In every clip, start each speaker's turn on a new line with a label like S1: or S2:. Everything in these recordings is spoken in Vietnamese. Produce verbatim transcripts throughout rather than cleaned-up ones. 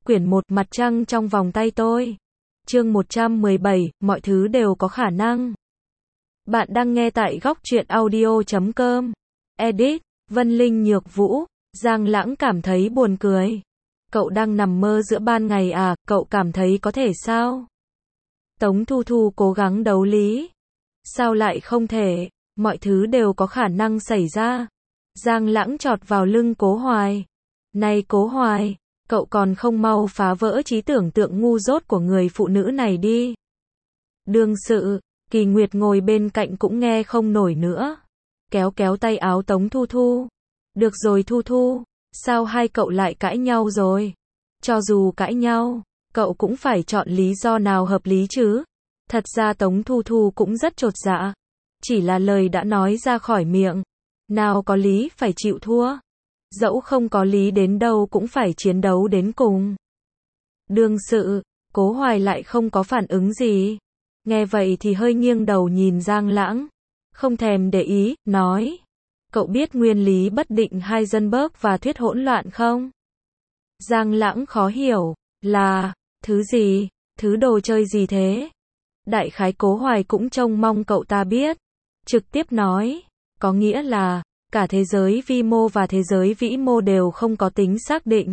S1: Quyển một Mặt trăng trong vòng tay tôi. Chương một trăm mười bảy, mọi thứ đều có khả năng. Bạn đang nghe tại góc truyện audio chấm com. Edit, Vân Linh Nhược Vũ. Giang Lãng cảm thấy buồn cười. Cậu đang nằm mơ giữa ban ngày à, cậu cảm thấy có thể sao? Tống Thu Thu cố gắng đấu lý. Sao lại không thể, mọi thứ đều có khả năng xảy ra. Giang Lãng chọt vào lưng Cố Hoài. Này Cố Hoài, cậu còn không mau phá vỡ trí tưởng tượng ngu dốt của người phụ nữ này đi. Đương sự, Kỳ Nguyệt ngồi bên cạnh cũng nghe không nổi nữa. Kéo kéo tay áo Tống Thu Thu. Được rồi Thu Thu, sao hai cậu lại cãi nhau rồi? Cho dù cãi nhau, cậu cũng phải chọn lý do nào hợp lý chứ. Thật ra Tống Thu Thu cũng rất chột dạ. Chỉ là lời đã nói ra khỏi miệng. Nào có lý phải chịu thua. Dẫu không có lý đến đâu cũng phải chiến đấu đến cùng. Đương sự, Cố Hoài lại không có phản ứng gì. Nghe vậy thì hơi nghiêng đầu nhìn Giang Lãng. Không thèm để ý, nói. Cậu biết nguyên lý bất định Heisenberg và thuyết hỗn loạn không? Giang Lãng khó hiểu, là, thứ gì, thứ đồ chơi gì thế? Đại khái Cố Hoài cũng trông mong cậu ta biết. Trực tiếp nói, có nghĩa là, cả thế giới vi mô và thế giới vĩ mô đều không có tính xác định.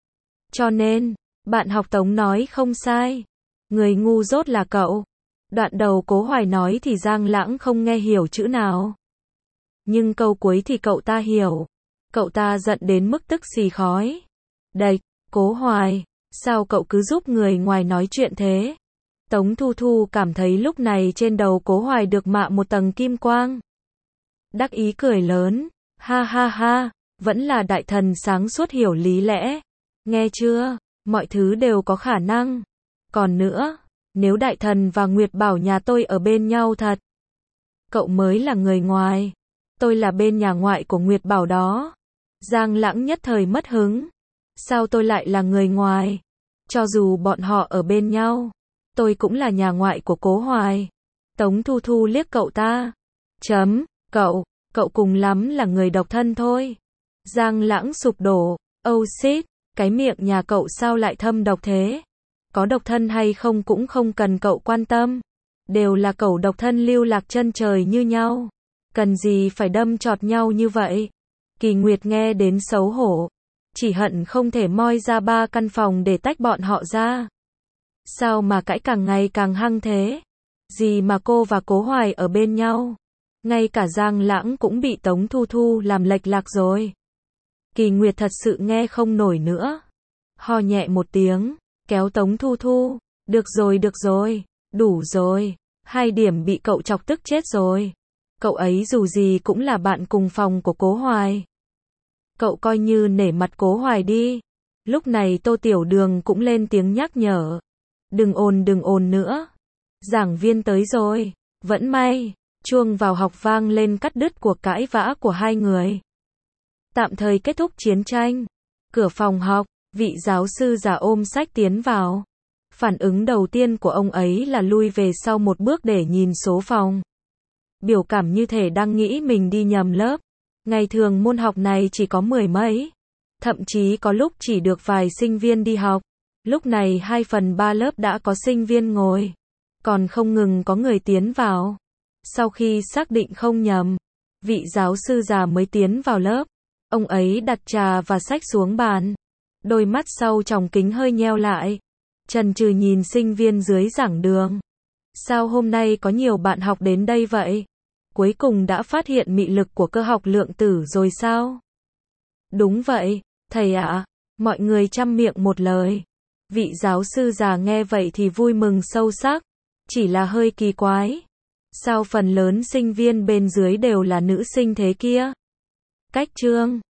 S1: Cho nên, bạn học Tống nói không sai. Người ngu dốt là cậu. Đoạn đầu Cố Hoài nói thì Giang Lãng không nghe hiểu chữ nào. Nhưng câu cuối thì cậu ta hiểu. Cậu ta giận đến mức tức xì khói. Đệch, Cố Hoài, sao cậu cứ giúp người ngoài nói chuyện thế? Tống Thu Thu cảm thấy lúc này trên đầu Cố Hoài được mạ một tầng kim quang. Đắc ý cười lớn, ha ha ha, vẫn là đại thần sáng suốt hiểu lý lẽ. Nghe chưa, mọi thứ đều có khả năng. Còn nữa, nếu đại thần và Nguyệt Bảo nhà tôi ở bên nhau thật, cậu mới là người ngoài. Tôi là bên nhà ngoại của Nguyệt Bảo đó. Giang Lãng nhất thời mất hứng. Sao tôi lại là người ngoài? Cho dù bọn họ ở bên nhau, tôi cũng là nhà ngoại của Cố Hoài. Tống Thu Thu liếc cậu ta. Chấm, cậu, cậu cùng lắm là người độc thân thôi. Giang Lãng sụp đổ. Oh shit, cái miệng nhà cậu sao lại thâm độc thế? Có độc thân hay không cũng không cần cậu quan tâm. Đều là cậu độc thân lưu lạc chân trời như nhau. Cần gì phải đâm chọt nhau như vậy? Kỳ Nguyệt nghe đến xấu hổ. Chỉ hận không thể moi ra ba căn phòng để tách bọn họ ra. Sao mà cãi càng ngày càng hăng thế? Gì mà cô và Cố Hoài ở bên nhau? Ngay cả Giang Lãng cũng bị Tống Thu Thu làm lệch lạc rồi. Kỳ Nguyệt thật sự nghe không nổi nữa. Ho nhẹ một tiếng, kéo Tống Thu Thu. Được rồi được rồi, đủ rồi. Hai điểm bị cậu chọc tức chết rồi. Cậu ấy dù gì cũng là bạn cùng phòng của Cố Hoài. Cậu coi như nể mặt Cố Hoài đi. Lúc này Tô Tiểu Đường cũng lên tiếng nhắc nhở. Đừng ồn đừng ồn nữa. Giảng viên tới rồi. Vẫn may, chuông vào học vang lên cắt đứt cuộc cãi vã của hai người. Tạm thời kết thúc chiến tranh. Cửa phòng học, vị giáo sư già ôm sách tiến vào. Phản ứng đầu tiên của ông ấy là lui về sau một bước để nhìn số phòng. Biểu cảm như thể đang nghĩ mình đi nhầm lớp. Ngày thường môn học này chỉ có mười mấy. Thậm chí có lúc chỉ được vài sinh viên đi học. Lúc này hai phần ba lớp đã có sinh viên ngồi. Còn không ngừng có người tiến vào. Sau khi xác định không nhầm, vị giáo sư già mới tiến vào lớp. Ông ấy đặt trà và sách xuống bàn. Đôi mắt sau tròng kính hơi nheo lại. Chần chừ nhìn sinh viên dưới giảng đường. Sao hôm nay có nhiều bạn học đến đây vậy? Cuối cùng đã phát hiện mị lực của cơ học lượng tử rồi sao? Đúng vậy, thầy ạ. Mọi người chăm miệng một lời. Vị giáo sư già nghe vậy thì vui mừng sâu sắc. Chỉ là hơi kỳ quái. Sao phần lớn sinh viên bên dưới đều là nữ sinh thế kia? Cách chương